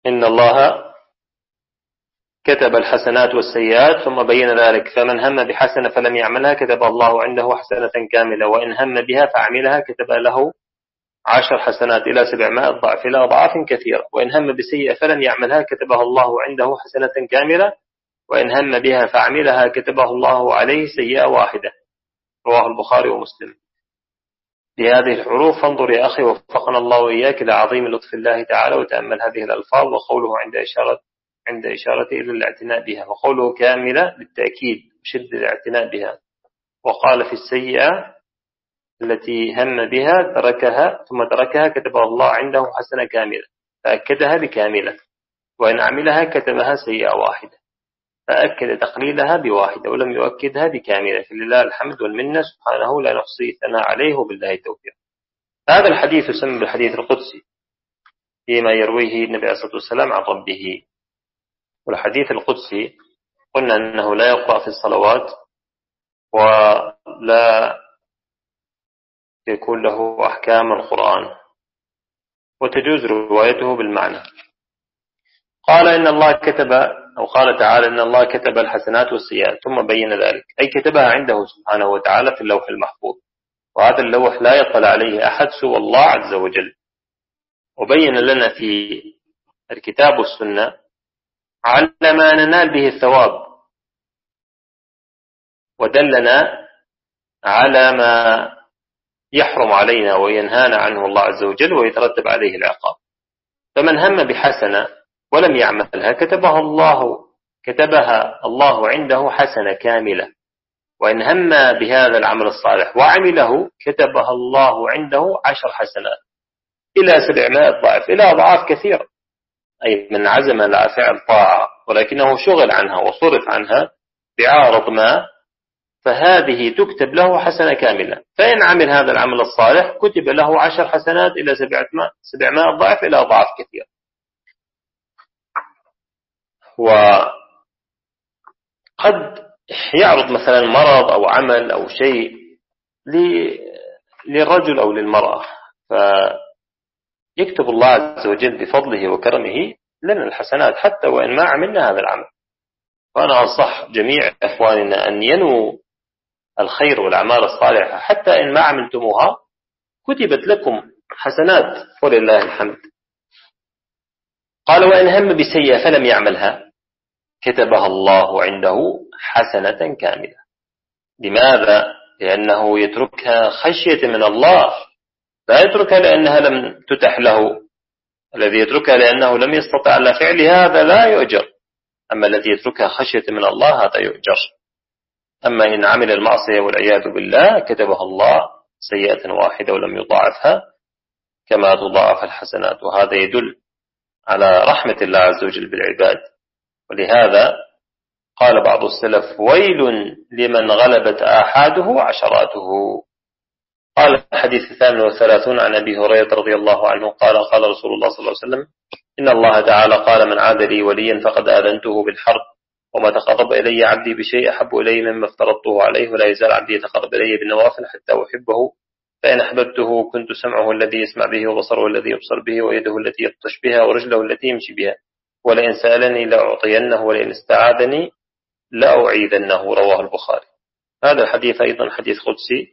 إن الله كتب الحسنات والسيئات ثم بين ذلك، فمن هم بحسنة فلم يعملها كتب الله عنده حسنة كاملة، وإن هم بها فعملها كتب له 10 حسنات إلى 700 ضعف إلى أضعاف كثيرة، وإن هم بسيئة فلم يعملها كتبها الله عنده حسنة كاملة، وإن هم بها فعملها كتبه الله عليه سيئة واحدة. رواه البخاري ومسلم. بهذه الحروف فانظر يا أخي وفقنا الله وإياك إلى عظيم لطف الله تعالى، وتأمل هذه الألفاظ، وقوله عند إشارة إلى الاعتناء بها، وقوله كاملة بالتأكيد شد الاعتناء بها. وقال في السيئة التي هم بها ثم تركها كتبها الله عنده حسنة كاملة، فأكدها بكاملة، وإن عملها كتبها سيئة واحدة، فأكد تقليلها بواحدة ولم يؤكدها بكاملة. لله الحمد والمنة سبحانه لا نحصي ثناء عليه وبالله التوفيق. هذا الحديث يسمى بالحديث القدسي فيما يرويه النبي عليه الصلاة والسلام عن ربه. والحديث القدسي قلنا أنه لا يقرأ في الصلوات ولا يكون له أحكام القرآن، وتجوز روايته بالمعنى. قال إن الله كتب، أو قال تعالى إن الله كتب الحسنات والسيئات ثم بين ذلك، أي كتبها عنده سبحانه وتعالى في اللوح المحفوظ، وهذا اللوح لا يطلع عليه أحد سوى الله عز وجل. وبين لنا في الكتاب والسنة على ما ننال به الثواب، ودلنا على ما يحرم علينا وينهانا عنه الله عز وجل ويترتب عليه العقاب. فمن هم بحسنة ولم يعملها كتبها الله عنده حسنة كاملة، وإن هم بهذا العمل الصالح وعمله كتبها الله عنده 10 حسنات إلى 700 ضعف إلى أضعاف كثيرة. أي من عزم على فعل طاعة ولكنه شغل عنها وصرف عنها بعارض ما، فهذه تكتب له حسنة كاملة. فإن عمل هذا العمل الصالح كتب له 10 حسنات إلى 700 ضعف إلى أضعاف كثيرة. وقد يعرض مثلا مرض أو عمل أو شيء للرجل أو للمرأة، فيكتب الله عز وجل بفضله وكرمه لنا الحسنات حتى وإن ما عملنا هذا العمل. وأنا أنصح جميع إخواننا أن ينووا الخير والأعمال الصالحة حتى إن ما عملتموها كتبت لكم حسنات ولله الحمد. قال وإن هم بسيئة فلم يعملها كتبها الله عنده حسنة كاملة. لماذا؟ لأنه يتركها خشية من الله، لا يتركها لأنها لم تتح له. الذي يتركها لأنه لم يستطع على فعلها هذا لا يؤجر، أما الذي يتركها خشية من الله هذا يؤجر. أما إن عمل المعصية والعياذ بالله كتبها الله سيئة واحدة ولم يضاعفها كما تضاعف الحسنات، وهذا يدل على رحمة الله عز وجل بالعباد. ولهذا قال بعض السلف ويل لمن غلبت آحاده عشراته. قال الحديث 38 عن أبي هريرة رضي الله عنه قال قال رسول الله صلى الله عليه وسلم إن الله تعالى قال من عاد لي وليا فقد آذنته بالحرب، وما تقرب إلي عبدي بشيء أحب إلي مما افترضته عليه، ولا يزال عبدي يتقرب إلي بالنوافل حتى أحبه، فإن أحببته كنت سمعه الذي يسمع به، وبصره الذي يبصر به، ويده التي يبطش بها، ورجله التي يمشي بها، ولئن سألني لأعطينه، ولئن استعاذني لأعيذنه. رواه البخاري. هذا الحديث أيضا حديث قدسي،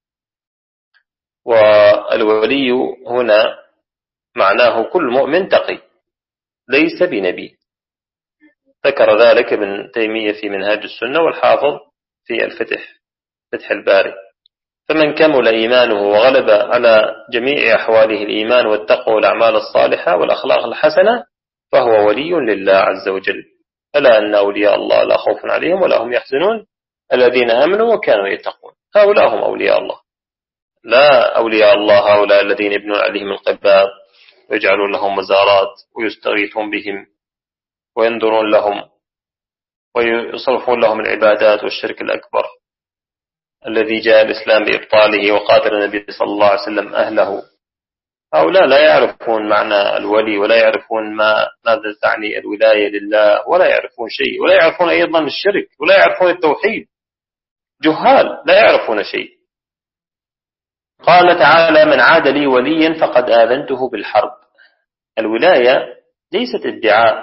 والولي هنا معناه كل مؤمن تقي ليس بنبي. ذكر ذلك ابن تيمية في منهاج السنة، والحافظ في فتح الباري. فمن كمل إيمانه وغلب على جميع أحواله الإيمان والتقوى والأعمال الصالحة والأخلاق الحسنة فهو ولي لله عز وجل. ألا أن أولياء الله لا خوف عليهم ولا هم يحزنون الذين آمنوا وكانوا يتقون. هؤلاء هم أولياء الله، لا أولياء الله هؤلاء الذين يبنون عليهم القباب ويجعلون لهم مزارات ويستغيثون بهم وينظرون لهم ويصرفون لهم العبادات والشرك الأكبر الذي جاء الإسلام بإبطاله وقاتل النبي صلى الله عليه وسلم أهله. هؤلاء لا يعرفون معنى الولي، ولا يعرفون ماذا تعني الولاية لله، ولا يعرفون شيء، ولا يعرفون أيضا الشرك، ولا يعرفون التوحيد. جهال لا يعرفون شيء. قال تعالى من عاد لي وليا فقد آذنته بالحرب. الولاية ليست ادعاء.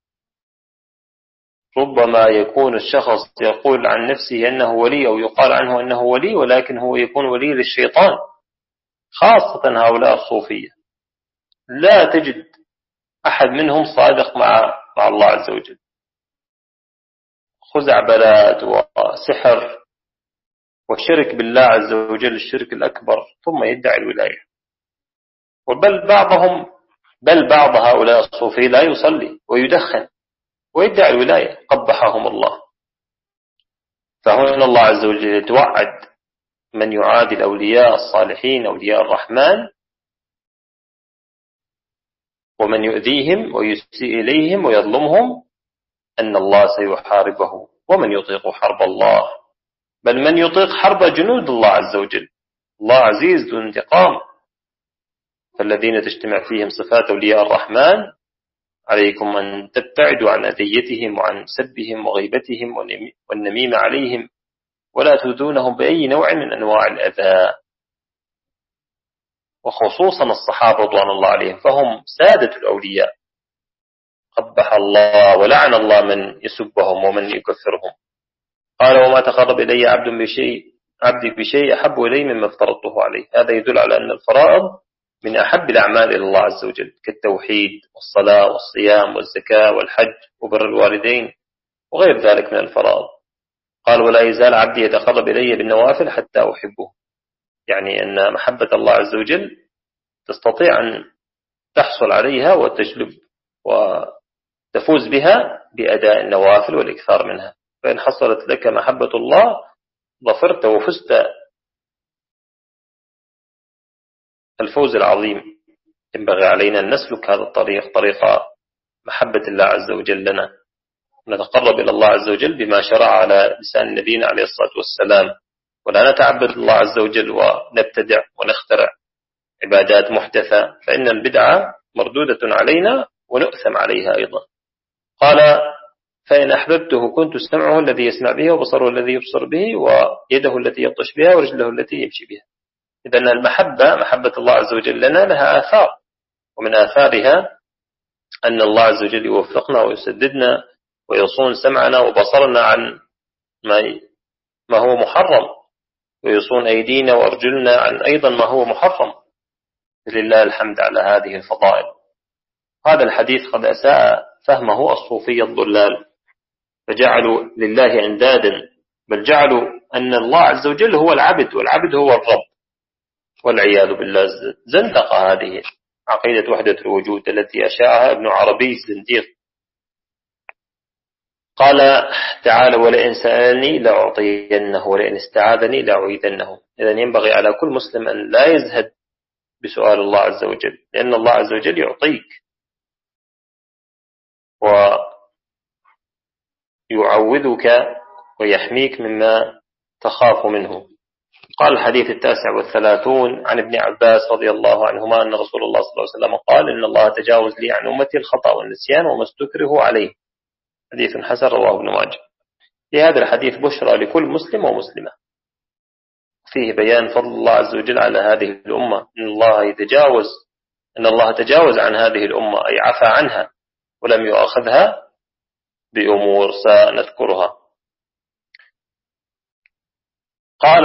ربما يكون الشخص يقول عن نفسه أنه ولي أو يقال عنه أنه ولي، ولكن هو يكون ولي للشيطان، خاصة هؤلاء الصوفية. لا تجد أحد منهم صادق مع الله عز وجل، خزعبلات وسحر وشرك بالله عز وجل الشرك الأكبر، ثم يدعي الولاية. بل بعض هؤلاء الصوفية لا يصلي ويدخن ويدعي الولاية، قبحهم الله. فهنا الله عز وجل يتوعد من يعادي الأولياء الصالحين أولياء الرحمن، ومن يؤذيهم ويسيء إليهم ويظلمهم أن الله سيحاربه، ومن يطيق حرب الله، بل من يطيق حرب جنود الله عز وجل. الله عزيز ذو انتقام. فالذين تجتمع فيهم صفات أولياء الرحمن عليكم أن تبتعدوا عن أذيتهم وعن سبهم وغيبتهم والنميمة عليهم، ولا تؤذونهم بأي نوع من أنواع الأذى، وخصوصا الصحابة رضوان الله عليهم، فهم سادة الأولياء. قبح الله ولعن الله من يسبهم ومن يكفرهم. قال وما تقرب إلي عبدي بشيء أحب إلي مما افترضته عليه. هذا يدل على أن الفرائض من أحب الأعمال إلى الله عز وجل، كالتوحيد والصلاة والصيام والزكاة والحج وبر الوالدين وغير ذلك من الفرائض. قال ولا يزال عبدي يتقرب إلي بالنوافل حتى أحبه، يعني أن محبة الله عز وجل تستطيع أن تحصل عليها وتجلب وتفوز بها بأداء النوافل والإكثار منها. فإن حصلت لك محبة الله ظفرت وفزت الفوز العظيم. ينبغي علينا أن نسلك هذا الطريق، طريق محبة الله عز وجل لنا، نتقرب إلى الله عز وجل بما شرع على لسان نبينا عليه الصلاة والسلام، ولا نتعبد الله عز وجل ونبتدع ونخترع عبادات محدثة، فإن البدعة مردودة علينا ونؤثم عليها أيضا. قال فإن أحببته كنت سمعه الذي يسمع به، وبصره الذي يبصر به، ويده التي يبطش بها، ورجله التي يمشي بها. إذن المحبة، محبة الله عز وجل لنا، لها آثار، ومن آثارها أن الله عز وجل يوفقنا ويسددنا ويصون سمعنا وبصرنا عن ما هو محرم، ويصون أيدينا وأرجلنا عن أيضا ما هو محرم. لله الحمد على هذه الفضائل. هذا الحديث قد أساء فهمه الصوفية الضلال، فجعلوا لله أندادا، بل جعلوا أن الله عز وجل هو العبد والعبد هو الرب، والعياذ بالله. زندقة هذه عقيدة وحدة الوجود التي أشاعها ابن عربي الزنديق. قال تعالى ولئن سألني لأعطينه ولئن استعاذني لأعيذنه. إذن ينبغي على كل مسلم أن لا يزهد بسؤال الله عز وجل، لأن الله عز وجل يعطيك ويعوذك ويحميك مما تخاف منه. قال الحديث 39 عن ابن عباس رضي الله عنهما أن رسول الله صلى الله عليه وسلم قال إن الله تجاوز لي عن أمتي الخطأ والنسيان وما استكره عليه. حديث حسن رواه ابن ماجه. في هذا الحديث بشرى لكل مسلم ومسلمة، فيه بيان فضل الله عز وجل على هذه الأمة، إن الله تجاوز عن هذه الأمة، أي عفى عنها ولم يؤاخذها بأمور سنذكرها. قال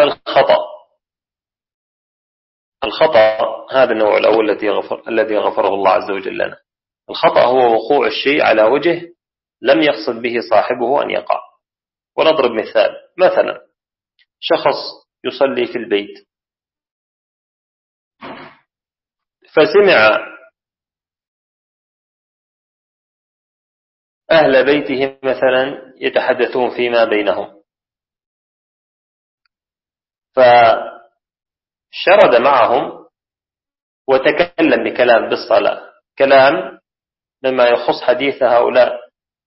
الخطأ هذا النوع الأول الذي غفره الله عز وجل لنا. الخطأ هو وقوع الشيء على وجه لم يقصد به صاحبه أن يقع. ونضرب مثلا شخص يصلي في البيت فسمع أهل بيته مثلا يتحدثون فيما بينهم، فشرد معهم وتكلم بكلام بالصلاة، كلام مما يخص حديث هؤلاء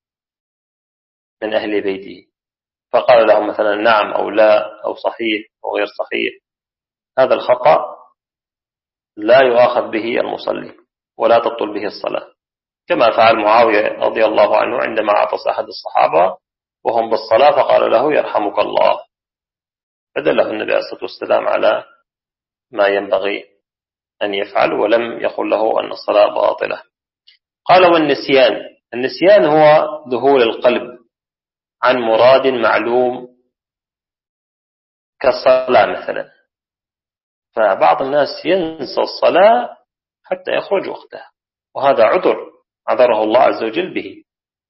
من أهل بيته، فقال لهم مثلا نعم أو لا أو صحيح أو غير صحيح. هذا الخطأ لا يؤاخذ به المصلي ولا تبطل به الصلاة، كما فعل معاوية رضي الله عنه عندما عطس أحد الصحابة وهم بالصلاة فقال له يرحمك الله، فدله النبي عليه الصلاة والسلام على ما ينبغي أن يفعل ولم يقل له أن الصلاة باطلة. قال والنسيان، النسيان هو ذهول القلب عن مراد معلوم كالصلاة مثلا، فبعض الناس ينسى الصلاة حتى يخرج وقتها، وهذا عذره الله عز وجل به،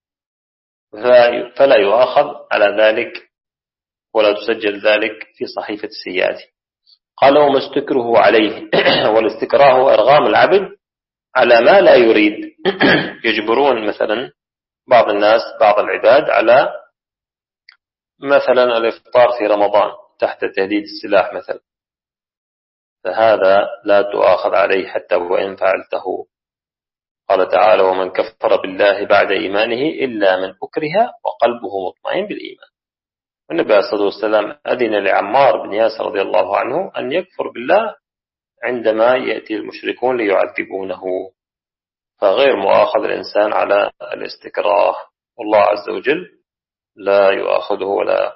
فلا يؤاخذ على ذلك ولا تسجل ذلك في صحيفة السيئات. قال وما استكره عليه والاستكراه أرغام العبد على ما لا يريد. يجبرون مثلا بعض الناس بعض العباد على مثلا الإفطار في رمضان تحت تهديد السلاح مثلا، فهذا لا تؤاخذ عليه حتى وإن فعلته. قال تعالى ومن كفر بالله بعد إيمانه إلا من أكره وقلبه مطمئن بالإيمان. والنبي عليه الصلاة والسلام أذن لعمار بن ياسر رضي الله عنه أن يكفر بالله عندما يأتي المشركون ليعذبونه، فغير مؤاخذ الإنسان على الاستكراه، والله عز وجل لا يؤاخذه ولا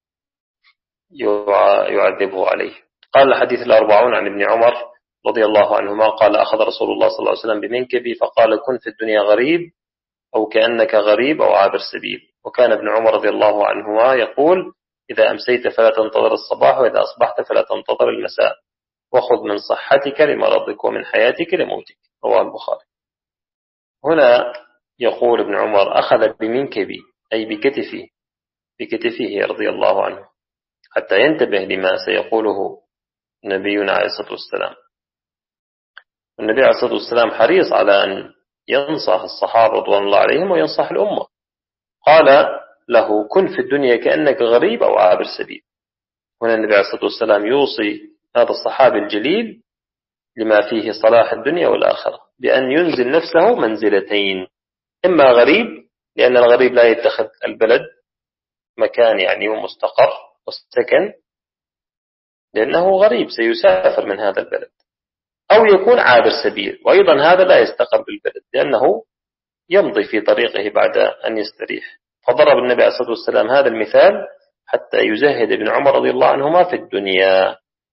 يعذبه عليه. قال الحديث 40 عن ابن عمر رضي الله عنهما قال أخذ رسول الله صلى الله عليه وسلم بمنكبي فقال كن في الدنيا غريب أو كأنك غريب أو عابر سبيل. وكان ابن عمر رضي الله عنهما يقول إذا أمسيت فلا تنتظر الصباح وإذا أصبحت فلا تنتظر المساء وخذ من صحتك لمرضك ومن حياتك لموتك. رواه البخاري. هنا يقول ابن عمر أخذ بمنكبي أي بكتفه رضي الله عنه حتى ينتبه لما سيقوله نبينا عليه الصلاة والسلام. النبي عليه الصلاة والسلام حريص على أن ينصح الصحابة رضوان الله عليهم وينصح الأمة. قال له كن في الدنيا كأنك غريب أو عابر سبيل. هنا النبي عليه الصلاة والسلام يوصي هذا الصحابي الجليل لما فيه صلاح الدنيا والآخرة بأن ينزل نفسه منزلتين، إما غريب لأن الغريب لا يتخذ البلد مكان يعني ومستقر والسكن لأنه غريب سيسافر من هذا البلد، أو يكون عابر سبيل وأيضا هذا لا يستقر بالبلد لأنه يمضي في طريقه بعد أن يستريح. فضرب النبي عليه الصلاة والسلام هذا المثال حتى يزهد ابن عمر رضي الله عنهما في الدنيا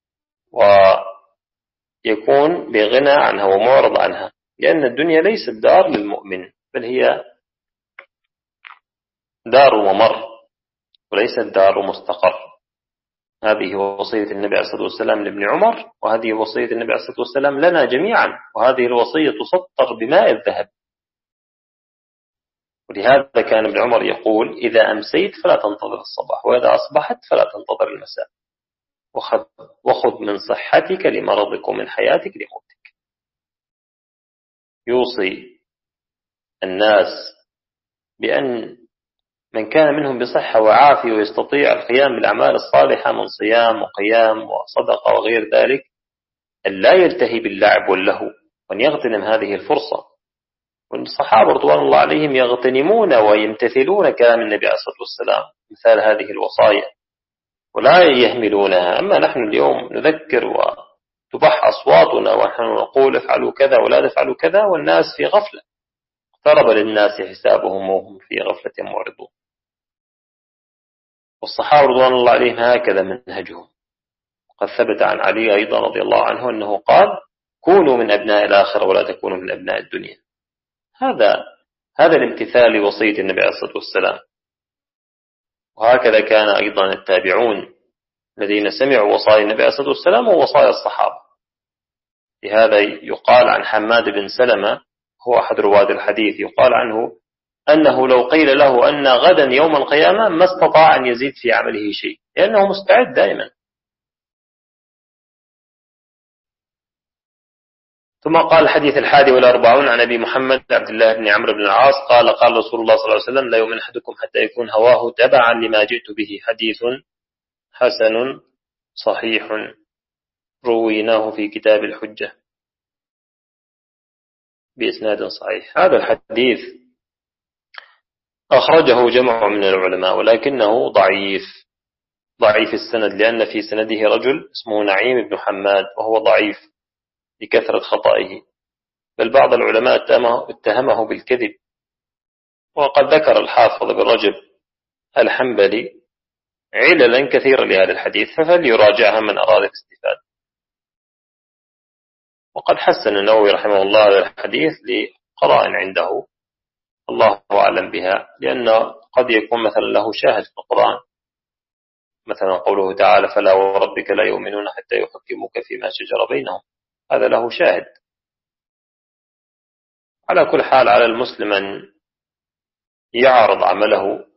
ويكون بغنى عنها ومعرض عنها، لأن الدنيا ليست دار للمؤمن بل هي دار ومر وليست دار مستقر. هذه وصية النبي عليه الصلاة والسلام لابن عمر، وهذه وصية النبي عليه الصلاة والسلام لنا جميعا، وهذه الوصية تسطر بماء الذهب. ولهذا كان ابن عمر يقول إذا أمسيت فلا تنتظر الصباح وإذا أصبحت فلا تنتظر المساء وخذ من صحتك لمرضك ومن حياتك لموتك. يوصي الناس بأن من كان منهم بصحة وعافية ويستطيع القيام بالأعمال الصالحة من صيام وقيام وصدقة وغير ذلك أن لا يلتهي باللعب واللهو وأن يغتنم هذه الفرصة. والصحابة رضوان الله عليهم يغتنمون ويمتثلون كلام النبي عليه الصلاة والسلام مثال هذه الوصايا ولا يهملونها. أما نحن اليوم نذكر وتبح أصواتنا ونحن نقول افعلوا كذا ولا تفعلوا كذا والناس في غفلة، اقترب للناس حسابهم وهم في غفلة معرضون. والصحابة رضوان الله عليهم هكذا منهجهم. قد ثبت عن علي أيضا رضي الله عنه أنه قال كونوا من أبناء الآخرة ولا تكونوا من أبناء الدنيا. هذا الامتثال لوصية النبي عليه الصلاة والسلام. وهكذا كان أيضا التابعون الذين سمعوا وصايا النبي عليه الصلاة والسلام ووصايا الصحابة. لهذا يقال عن حماد بن سلمة هو أحد رواد الحديث يقال عنه أنه لو قيل له أن غدا يوم القيامة ما استطاع أن يزيد في عمله شيء لأنه مستعد دائما. ثم قال الحديث 41 عن أبي محمد عبد الله بن عمرو بن العاص قال قال رسول الله صلى الله عليه وسلم لا يؤمن أحدكم حتى يكون هواه تبعا لما جئت به. حديث حسن صحيح رويناه في كتاب الحجة بإسناد صحيح. هذا الحديث أخرجه جمع من العلماء ولكنه ضعيف السند لأن في سنده رجل اسمه نعيم بن حماد وهو ضعيف لكثرة خطائه، بل بعض العلماء اتهمه بالكذب. وقد ذكر الحافظ بن رجب الحنبلي عللا كثيرة لهذا الحديث فليراجعها من أراد الاستفادة. وقد حسن النووي رحمه الله هذا الحديث قرائن عنده الله أعلم بها، لأن قد يكون مثلا له شاهد في القرآن، مثلا قوله تعالى فلا وربك لا يؤمنون حتى يحكموك فيما شجر بينهم، هذا له شاهد. على كل حال على المسلم أن يعرض عمله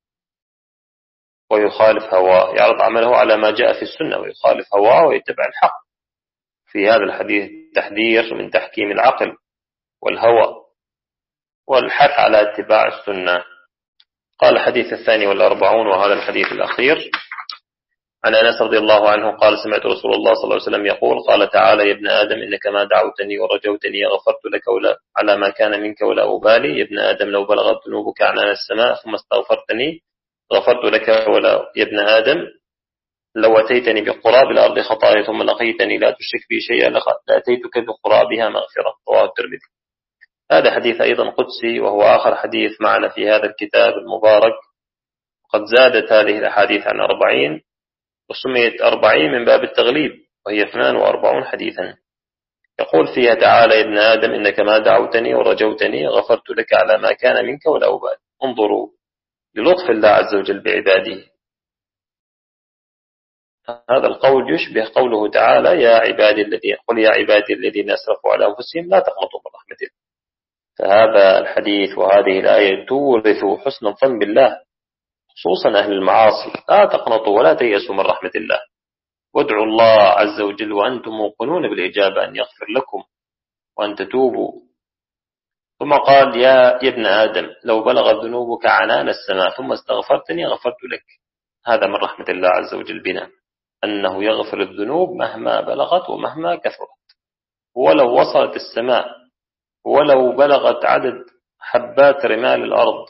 ويخالف هواه، يعرض عمله على ما جاء في السنة ويخالف هواه ويتبع الحق. في هذا الحديث تحذير من تحكيم العقل والهوى والحث على اتباع السنة. قال الحديث 42 وهذا الحديث الأخير، عن أنس رضي الله عنه قال سمعت رسول الله صلى الله عليه وسلم يقول قال تعالى يا ابن آدم إنك ما دعوتني ورجوتني غفرت لك ولا على ما كان منك ولا أبالي. يا ابن آدم لو بلغت ذنوبك عنان السماء ثم استغفرتني غفرت لك ولا يا ابن آدم لو أتيتني بقراب الأرض خطايا ثم لقيتني لا تشرك بي شيئا لأتيتك بقرابها مغفرة. رواه الترمذي. هذا حديث أيضا قدسي وهو آخر حديث معنا في هذا الكتاب المبارك. قد زادت هذه الأحاديث عن 40 وسميت 40 من باب التغليب، وهي 42 حديثا. يقول فيها تعالى يا ابن آدم إنك ما دعوتني ورجوتني غفرت لك على ما كان منك ولا أبالي. انظروا للطف الله عز وجل بعباده. هذا القول يشبه قوله تعالى يا عبادي الذين قل يا عبادي الذين أسرفوا على أنفسهم لا تقنطوا من رحمة الله. فهذا الحديث وهذه الآية تورث حسن الظن بالله، خصوصا أهل المعاصي. لا تقنطوا ولا تيأسوا من رحمة الله، وادعوا الله عز وجل وأنتم موقنون بالإجابة أن يغفر لكم وأن تتوبوا. ثم قال يا ابن آدم لو بلغت ذنوبك عنان السماء ثم استغفرتني غفرت لك. هذا من رحمة الله عز وجل بنا، أنه يغفر الذنوب مهما بلغت ومهما كثرت، ولو وصلت السماء، ولو بلغت عدد حبات رمال الأرض،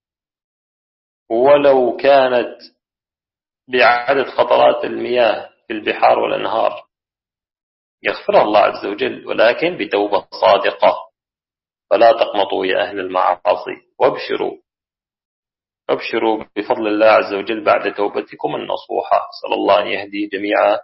ولو كانت بعدد قطرات المياه في البحار والأنهار، يغفرها الله عز وجل، ولكن بتوبة صادقة. فلا تقنطوا يا أهل المعاصي وابشروا بفضل الله عز وجل بعد توبتكم النصوحة. صلى الله أن يهدي جميع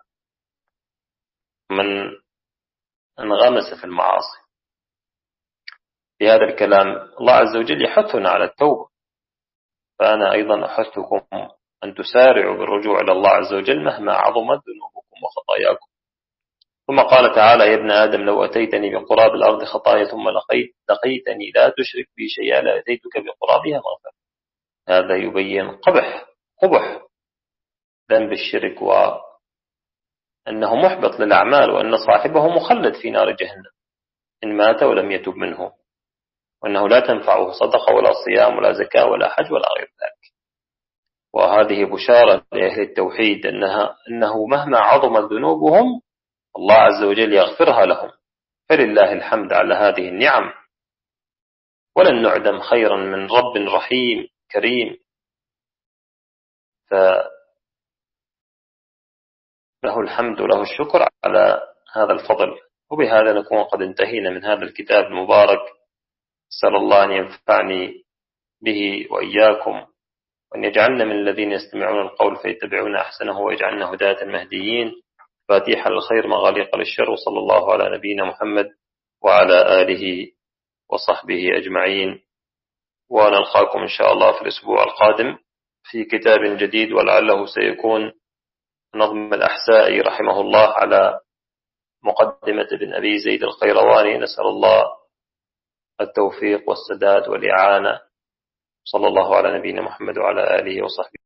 من انغمس في المعاصي. في هذا الكلام الله عز وجل يحثنا على التوبة، فأنا أيضا أحثكم أن تسارعوا بالرجوع إلى الله عز وجل مهما عظمت ذنوبكم وخطاياكم. ثم قال تعالى يا ابن آدم لو أتيتني بقراب الأرض خطايا ثم لقيتني لا تشرك بي شيئا لأتيتك بقرابها مغفرة. هذا يبين قبح ذنب الشرك، وأنه محبط للأعمال، وأن صاحبه مخلد في نار جهنم إن مات ولم يتب منه، وأنه لا تنفعه صدقة ولا صيام ولا زكاة ولا حج ولا غير ذلك. وهذه بشارة لأهل التوحيد أنه مهما عظمت ذنوبهم الله عز وجل يغفرها لهم. فلله الحمد على هذه النعم، ولن نعدم خيرا من رب رحيم كريم، فله الحمد وله الشكر على هذا الفضل. وبهذا نكون قد انتهينا من هذا الكتاب المبارك. أسأل الله أن ينفعني به وإياكم، وأن يجعلنا من الذين يستمعون القول فيتبعون أحسنه، ويجعلنا هداة مهديين فاتيح للخير مغاليق للشر. وصلى الله على نبينا محمد وعلى آله وصحبه أجمعين. ونلقاكم إن شاء الله في الأسبوع القادم في كتاب جديد، ولعله سيكون نظم الأحسائي رحمه الله على مقدمة ابن أبي زيد القيرواني. نسأل الله التوفيق والسداد والإعانة. صلى الله على نبينا محمد وعلى آله وصحبه.